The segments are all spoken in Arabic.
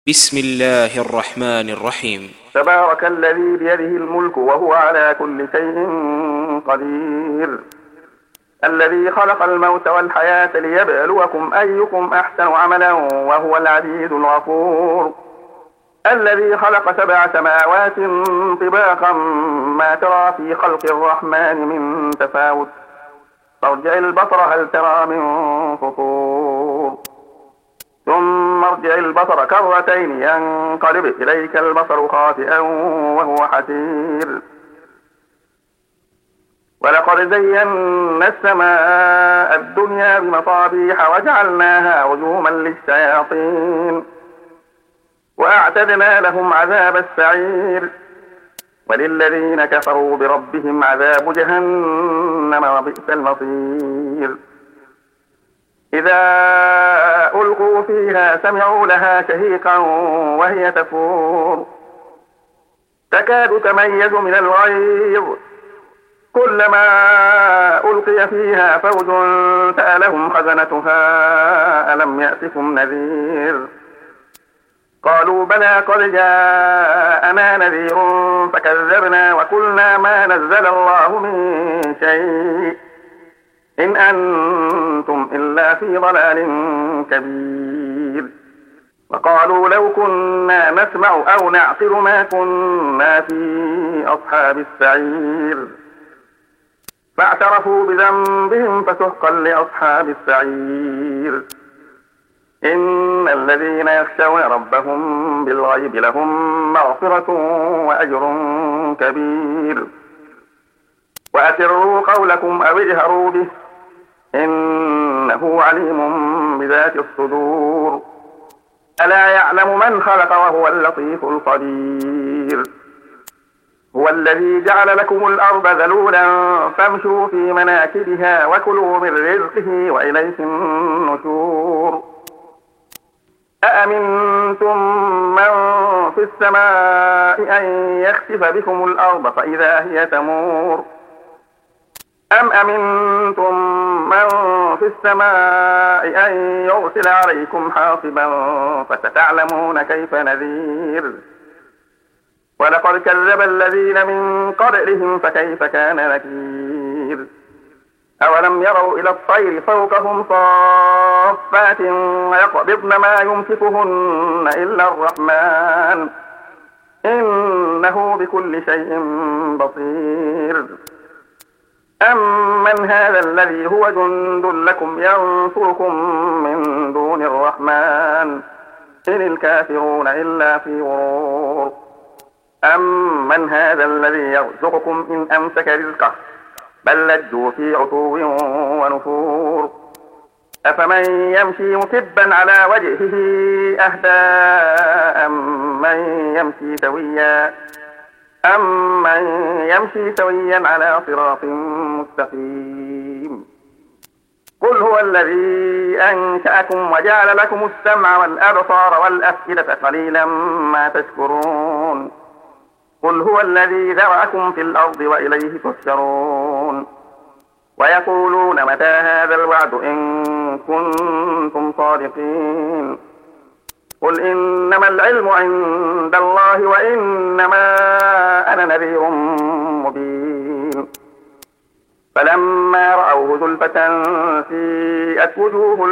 بسم الله الرحمن الرحيم. تبارك الذي بيده الملك وهو على كل شيء قدير. الذي خلق الموت والحياة ليبلوكم أيكم أحسن عملا وهو العزيز الغفور. الذي خلق 7 سماوات طباقا ما ترى في خلق الرحمن من تفاوت فارجع البصر هل ترى من فطور ثم ارجع البصر كرتين ينقلب إليك البصر خاسئا وهو حسير. ولقد زينا السماء الدنيا بمصابيح وجعلناها رجوما للشياطين وأعتدنا لهم عذاب السعير. وللذين كفروا بربهم عذاب جهنم وبئس المصير. إذا ألقوا فيها سمعوا لها شهيقا وهي تفور تكاد تميز من الغيظ كلما ألقي فيها فوج سألهم خزنتها ألم يأتكم نذير قالوا بلى قد جاءنا نذير فكذبنا وقلنا ما نزل الله من شيء إن أنتم إلا في ضلال كبير. وقالوا لو كنا نسمع أو نعقل ما كنا في أصحاب السعير فاعترفوا بذنبهم فسحقا لأصحاب السعير. إن الذين يخشون ربهم بالغيب لهم مغفرة وأجر كبير. وأسروا قولكم أو اجهروا به إنه عليم بذات الصدور. ألا يعلم من خلق وهو اللطيف الخبير. هو الذي جعل لكم الأرض ذلولا فامشوا في مناكبها وكلوا من رزقه وإليه النشور. أأمنتم من في السماء أن يخسف بكم الأرض فإذا هي تمور أم أمنتم من في السماء أن يرسل عليكم حاصبا فستعلمون كيف نذير. ولقد كذب الذين من قبلهم فكيف كان نكير. أولم يروا إلى الطير فوقهم صافات ويقبضن ما يمسكهن إلا الرحمن إنه بكل شيء بصير. أمن هذا الذي هو جند لكم ينصركم من دون الرحمن إن الكافرون إلا في غرور. أمن هذا الذي يرزقكم إن أمسك رزقه بل لجوا في عتو ونفور. أفمن يمشي مكبا على وجهه أهدى أمن يمشي سويا على صراط مستقيم. قل هو الذي أنشأكم وجعل لكم السمع والأبصار والأفئدة قليلا ما تشكرون. قل هو الذي ذرأكم في الأرض وإليه تحشرون. ويقولون متى هذا الوعد إن كنتم صادقين. قل إنما العلم عند الله وإنما أنا نذير مبين. فلما رأوه زلفة سيئت وجوه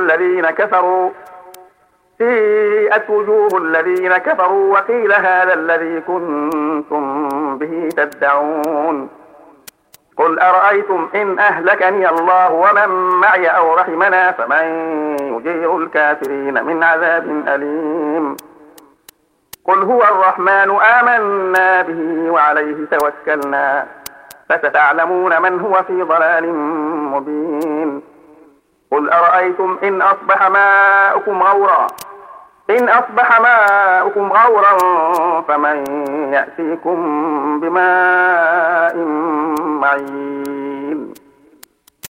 الذين كفروا وقيل هذا الذي كنتم به تدعون. قل أرأيتم إن أهلكني الله ومن معي أو رحمنا فمن يجير الكافرين من عذاب أليم. قل هو الرحمن آمنا به وعليه توكلنا فستعلمون من هو في ضلال مبين. قل أرأيتم إن أصبح ماؤكم غورا فمن يأتيكم بماء معين.